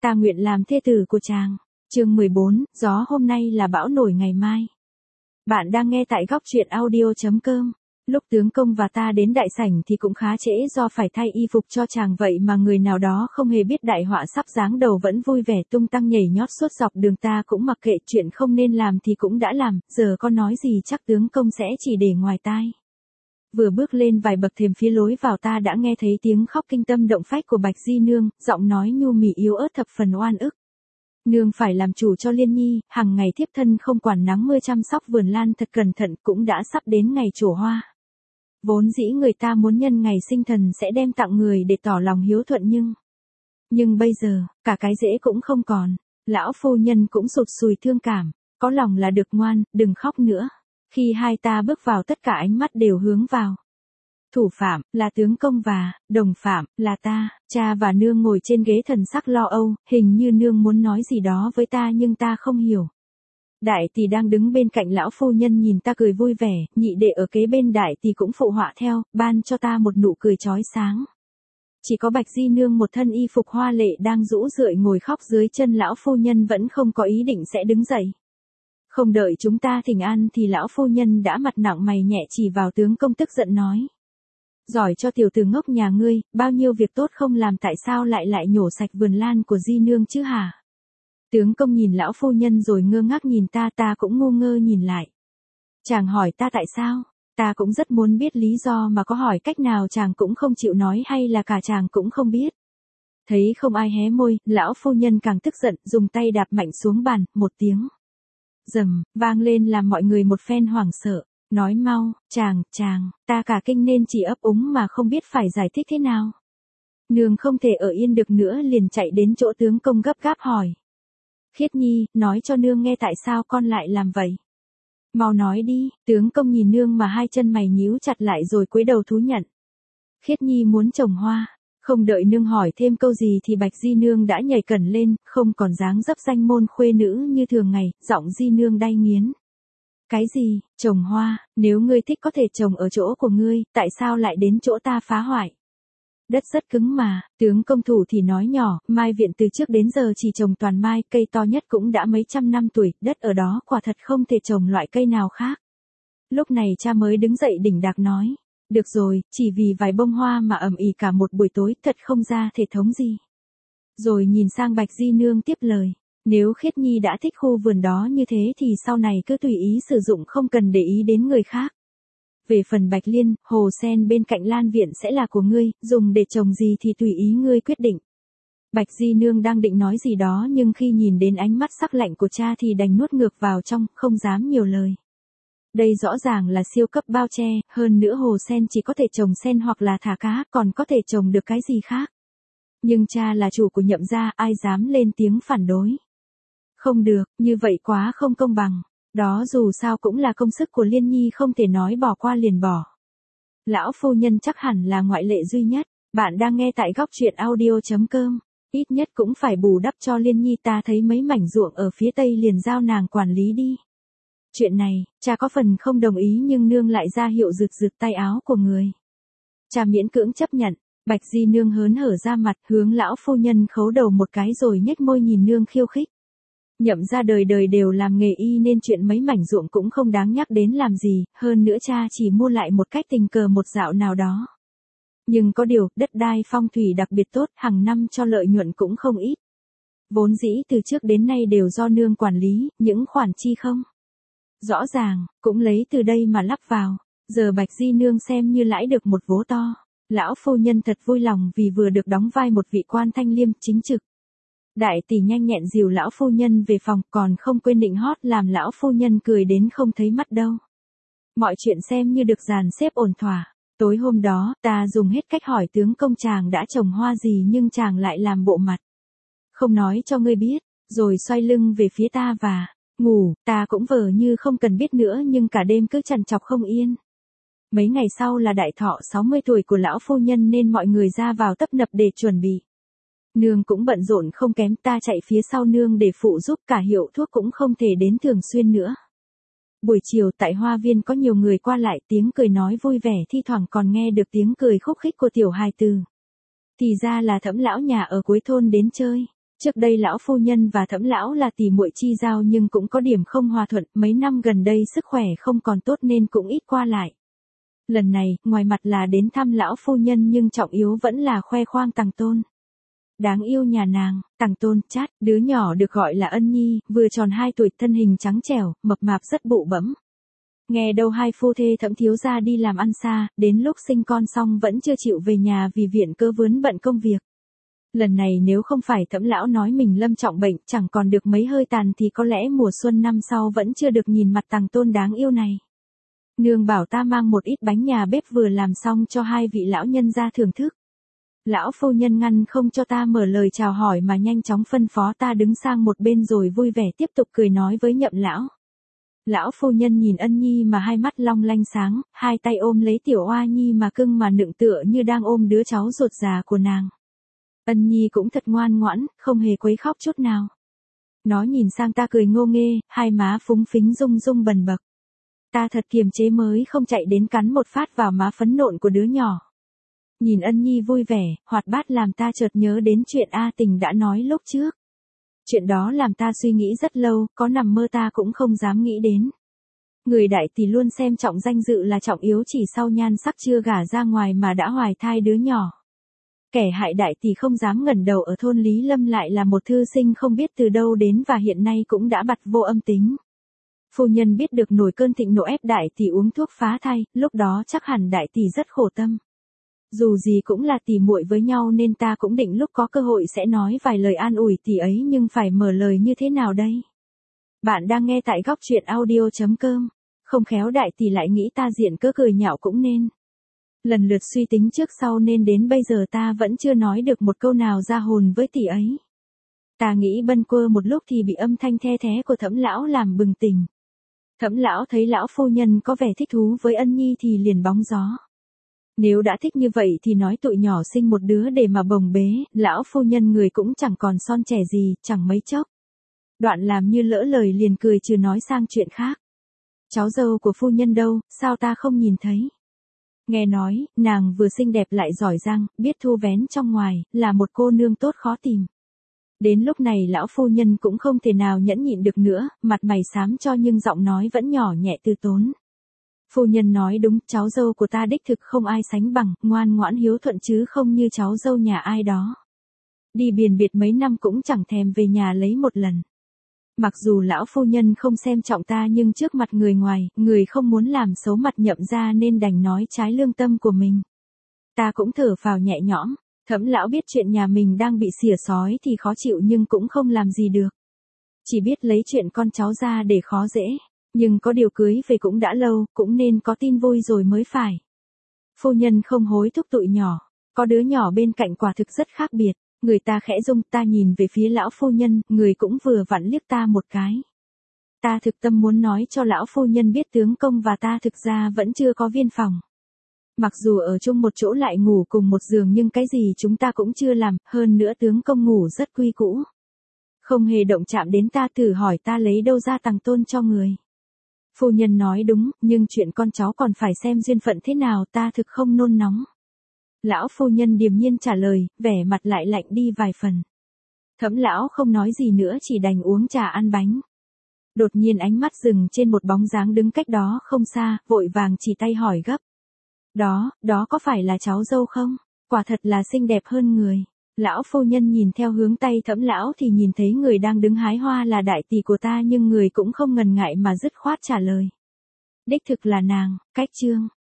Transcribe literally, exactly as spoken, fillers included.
ta nguyện làm thê tử của chàng. Chương mười bốn, gió hôm nay là bão nổi ngày mai. Bạn đang nghe tại góc truyện audio chấm com. Lúc tướng công và ta đến đại sảnh thì cũng khá trễ do phải thay y phục cho chàng, vậy mà người nào đó không hề biết đại họa sắp giáng đầu vẫn vui vẻ tung tăng nhảy nhót suốt dọc đường, ta cũng mặc kệ, chuyện không nên làm thì cũng đã làm, giờ có nói gì chắc tướng công sẽ chỉ để ngoài tai. Vừa bước lên vài bậc thềm phía lối vào, ta đã nghe thấy tiếng khóc kinh tâm động phách của Bạch Di Nương, giọng nói nhu mì yếu ớt thập phần oan ức. Nương phải làm chủ cho Liên Nhi, hàng ngày thiếp thân không quản nắng mưa chăm sóc vườn lan thật cẩn thận, cũng đã sắp đến ngày trổ hoa. Vốn dĩ người ta muốn nhân ngày sinh thần sẽ đem tặng người để tỏ lòng hiếu thuận, nhưng... Nhưng bây giờ, cả cái dễ cũng không còn. Lão phu nhân cũng sụt sùi thương cảm, có lòng là được, ngoan, đừng khóc nữa. Khi hai ta bước vào tất cả ánh mắt đều hướng vào. Thủ phạm là tướng công và đồng phạm là ta. Cha và nương ngồi trên ghế thần sắc lo âu, hình như nương muốn nói gì đó với ta nhưng ta không hiểu. Đại tỷ đang đứng bên cạnh lão phu nhân nhìn ta cười vui vẻ, nhị đệ ở kế bên đại tỷ cũng phụ họa theo, ban cho ta một nụ cười chói sáng. Chỉ có Bạch Di Nương một thân y phục hoa lệ đang rũ rượi ngồi khóc dưới chân lão phu nhân vẫn không có ý định sẽ đứng dậy. Không đợi chúng ta thỉnh an thì lão phu nhân đã mặt nặng mày nhẹ chỉ vào tướng công tức giận nói. Giỏi cho tiểu tử ngốc nhà ngươi, bao nhiêu việc tốt không làm tại sao lại lại nhổ sạch vườn lan của Di Nương chứ hả? Tướng công nhìn lão phu nhân rồi ngơ ngác nhìn ta, ta cũng ngu ngơ nhìn lại. Chàng hỏi ta tại sao? Ta cũng rất muốn biết lý do mà có hỏi cách nào chàng cũng không chịu nói, hay là cả chàng cũng không biết. Thấy không ai hé môi, lão phu nhân càng tức giận, dùng tay đạp mạnh xuống bàn, một tiếng rầm vang lên làm mọi người một phen hoảng sợ. Nói mau, chàng, chàng, ta cả kinh nên chỉ ấp úng mà không biết phải giải thích thế nào. Nương không thể ở yên được nữa liền chạy đến chỗ tướng công gấp gáp hỏi. Khiết Nhi, nói cho nương nghe tại sao con lại làm vậy. Mau nói đi, tướng công nhìn nương mà hai chân mày nhíu chặt lại rồi cúi đầu thú nhận. Khiết Nhi muốn trồng hoa. Không đợi nương hỏi thêm câu gì thì Bạch Di Nương đã nhảy cẩn lên, không còn dáng dấp danh môn khuê nữ như thường ngày, giọng Di Nương đay nghiến. Cái gì, trồng hoa, nếu ngươi thích có thể trồng ở chỗ của ngươi, tại sao lại đến chỗ ta phá hoại? Đất rất cứng mà, tướng công thủ thì nói nhỏ, mai viện từ trước đến giờ chỉ trồng toàn mai, cây to nhất cũng đã mấy trăm năm tuổi, đất ở đó quả thật không thể trồng loại cây nào khác. Lúc này cha mới đứng dậy đỉnh đạc nói, được rồi, chỉ vì vài bông hoa mà ầm ĩ cả một buổi tối, thật không ra thể thống gì. Rồi nhìn sang Bạch Di Nương tiếp lời. Nếu Khiết Nhi đã thích khu vườn đó như thế thì sau này cứ tùy ý sử dụng, không cần để ý đến người khác. Về phần Bạch Liên, hồ sen bên cạnh lan viện sẽ là của ngươi, dùng để trồng gì thì tùy ý ngươi quyết định. Bạch Di Nương đang định nói gì đó nhưng khi nhìn đến ánh mắt sắc lạnh của cha thì đành nuốt ngược vào trong, không dám nhiều lời. Đây rõ ràng là siêu cấp bao che, hơn nữa hồ sen chỉ có thể trồng sen hoặc là thả cá, còn có thể trồng được cái gì khác. Nhưng cha là chủ của Nhậm gia, ai dám lên tiếng phản đối. Không được, như vậy quá không công bằng. Đó dù sao cũng là công sức của Liên Nhi, không thể nói bỏ qua liền bỏ. Lão phu nhân chắc hẳn là ngoại lệ duy nhất. Bạn đang nghe tại góc truyện audio chấm com. Ít nhất cũng phải bù đắp cho Liên Nhi, ta thấy mấy mảnh ruộng ở phía tây liền giao nàng quản lý đi. Chuyện này, cha có phần không đồng ý nhưng nương lại ra hiệu rực rực tay áo của người. Cha miễn cưỡng chấp nhận. Bạch Di Nương hớn hở ra mặt, hướng lão phu nhân khấu đầu một cái rồi nhếch môi nhìn nương khiêu khích. Nhậm ra đời đời đều làm nghề y nên chuyện mấy mảnh ruộng cũng không đáng nhắc đến làm gì, hơn nữa cha chỉ mua lại một cách tình cờ một dạo nào đó. Nhưng có điều, đất đai phong thủy đặc biệt tốt, hàng năm cho lợi nhuận cũng không ít. Vốn dĩ từ trước đến nay đều do nương quản lý, những khoản chi không rõ ràng, cũng lấy từ đây mà lắp vào, giờ Bạch Di Nương xem như lãi được một vố to. Lão phu nhân thật vui lòng vì vừa được đóng vai một vị quan thanh liêm chính trực. Đại tỷ nhanh nhẹn dìu lão phu nhân về phòng, còn không quên định hót làm lão phu nhân cười đến không thấy mắt đâu. Mọi chuyện xem như được dàn xếp ổn thỏa. Tối hôm đó, ta dùng hết cách hỏi tướng công chàng đã trồng hoa gì nhưng chàng lại làm bộ mặt không nói cho ngươi biết, rồi xoay lưng về phía ta và ngủ. Ta cũng vờ như không cần biết nữa nhưng cả đêm cứ trằn trọc không yên. Mấy ngày sau là đại thọ sáu mươi tuổi của lão phu nhân nên mọi người ra vào tấp nập để chuẩn bị. Nương cũng bận rộn không kém, ta chạy phía sau nương để phụ giúp, cả hiệu thuốc cũng không thể đến thường xuyên nữa. Buổi chiều tại hoa viên có nhiều người qua lại, tiếng cười nói vui vẻ, thi thoảng còn nghe được tiếng cười khúc khích của tiểu hài tử. Thì ra là Thẩm lão nhà ở cuối thôn đến chơi. Trước đây lão phu nhân và Thẩm lão là tỷ muội chi giao nhưng cũng có điểm không hòa thuận, mấy năm gần đây sức khỏe không còn tốt nên cũng ít qua lại. Lần này, ngoài mặt là đến thăm lão phu nhân nhưng trọng yếu vẫn là khoe khoang Tằng Tôn. Đáng yêu nhà nàng, Tằng Tôn, chát, đứa nhỏ được gọi là Ân Nhi, vừa tròn hai tuổi, thân hình trắng trẻo, mập mạp rất bụ bẫm. Nghe đâu hai phu thê Thẩm thiếu gia đi làm ăn xa, đến lúc sinh con xong vẫn chưa chịu về nhà vì viện cớ vướng bận công việc. Lần này nếu không phải Thẩm lão nói mình lâm trọng bệnh, chẳng còn được mấy hơi tàn thì có lẽ mùa xuân năm sau vẫn chưa được nhìn mặt Tằng Tôn đáng yêu này. Nương bảo ta mang một ít bánh nhà bếp vừa làm xong cho hai vị lão nhân ra thưởng thức. Lão phu nhân ngăn không cho ta mở lời chào hỏi mà nhanh chóng phân phó ta đứng sang một bên rồi vui vẻ tiếp tục cười nói với Nhậm lão. Lão phu nhân nhìn Ân Nhi mà hai mắt long lanh sáng, hai tay ôm lấy tiểu oa nhi mà cưng mà nựng tựa như đang ôm đứa cháu ruột già của nàng. Ân Nhi cũng thật ngoan ngoãn, không hề quấy khóc chút nào. Nó nhìn sang ta cười ngô nghê, hai má phúng phính rung rung bần bật. Ta thật kiềm chế mới không chạy đến cắn một phát vào má phấn nộn của đứa nhỏ. Nhìn Ân Nhi vui vẻ, hoạt bát làm ta chợt nhớ đến chuyện A Tình đã nói lúc trước. Chuyện đó làm ta suy nghĩ rất lâu, có nằm mơ ta cũng không dám nghĩ đến. Người đại tỷ luôn xem trọng danh dự là trọng yếu, chỉ sau nhan sắc chưa gả ra ngoài mà đã hoài thai đứa nhỏ. Kẻ hại đại tỷ không dám ngẩng đầu ở thôn Lý Lâm lại là một thư sinh không biết từ đâu đến và hiện nay cũng đã bặt vô âm tính. Phu nhân biết được nổi cơn thịnh nộ ép đại tỷ uống thuốc phá thai, lúc đó chắc hẳn đại tỷ rất khổ tâm. Dù gì cũng là tỷ muội với nhau nên ta cũng định lúc có cơ hội sẽ nói vài lời an ủi tỷ ấy, nhưng phải mở lời như thế nào đây? Bạn đang nghe tại góc truyện audio chấm com, không khéo đại tỷ lại nghĩ ta diện cớ cười nhạo cũng nên. Lần lượt suy tính trước sau nên đến bây giờ ta vẫn chưa nói được một câu nào ra hồn với tỷ ấy. Ta nghĩ bâng quơ một lúc thì bị âm thanh the thé của Thẩm lão làm bừng tỉnh. Thẩm lão thấy lão phu nhân có vẻ thích thú với Ân Nhi thì liền bóng gió. Nếu đã thích như vậy thì nói tụi nhỏ sinh một đứa để mà bồng bế, lão phu nhân người cũng chẳng còn son trẻ gì, chẳng mấy chốc. Đoạn làm như lỡ lời liền cười trừ nói sang chuyện khác. Cháu dâu của phu nhân đâu, sao ta không nhìn thấy? Nghe nói, nàng vừa xinh đẹp lại giỏi giang, biết thu vén trong ngoài, là một cô nương tốt khó tìm. Đến lúc này lão phu nhân cũng không thể nào nhẫn nhịn được nữa, mặt mày xám cho nhưng giọng nói vẫn nhỏ nhẹ từ tốn. Phu nhân nói đúng, cháu dâu của ta đích thực không ai sánh bằng, ngoan ngoãn hiếu thuận chứ không như cháu dâu nhà ai đó. Đi biền biệt mấy năm cũng chẳng thèm về nhà lấy một lần. Mặc dù lão phu nhân không xem trọng ta nhưng trước mặt người ngoài, người không muốn làm xấu mặt Nhậm ra nên đành nói trái lương tâm của mình. Ta cũng thở phào nhẹ nhõm. Thẩm lão biết chuyện nhà mình đang bị xỉa xói thì khó chịu nhưng cũng không làm gì được. Chỉ biết lấy chuyện con cháu ra để khó dễ. Nhưng có điều cưới về cũng đã lâu, cũng nên có tin vui rồi mới phải. Phu nhân không hối thúc tụi nhỏ. Có đứa nhỏ bên cạnh quả thực rất khác biệt. Người ta khẽ rung, ta nhìn về phía lão phu nhân, người cũng vừa vặn liếc ta một cái. Ta thực tâm muốn nói cho lão phu nhân biết tướng công và ta thực ra vẫn chưa có viên phòng. Mặc dù ở chung một chỗ lại ngủ cùng một giường nhưng cái gì chúng ta cũng chưa làm, hơn nữa tướng công ngủ rất quy cũ. Không hề động chạm đến ta, thử hỏi ta lấy đâu ra Tằng Tôn cho người. Phu nhân nói đúng, nhưng chuyện con cháu còn phải xem duyên phận thế nào, ta thực không nôn nóng. Lão phu nhân điềm nhiên trả lời, vẻ mặt lại lạnh đi vài phần. Thẩm lão không nói gì nữa chỉ đành uống trà ăn bánh. Đột nhiên ánh mắt dừng trên một bóng dáng đứng cách đó không xa, vội vàng chỉ tay hỏi gấp. Đó, đó có phải là cháu dâu không? Quả thật là xinh đẹp hơn người. Lão phu nhân nhìn theo hướng tay Thẩm lão thì nhìn thấy người đang đứng hái hoa là đại tỷ của ta nhưng người cũng không ngần ngại mà dứt khoát trả lời. Đích thực là nàng, cách chương.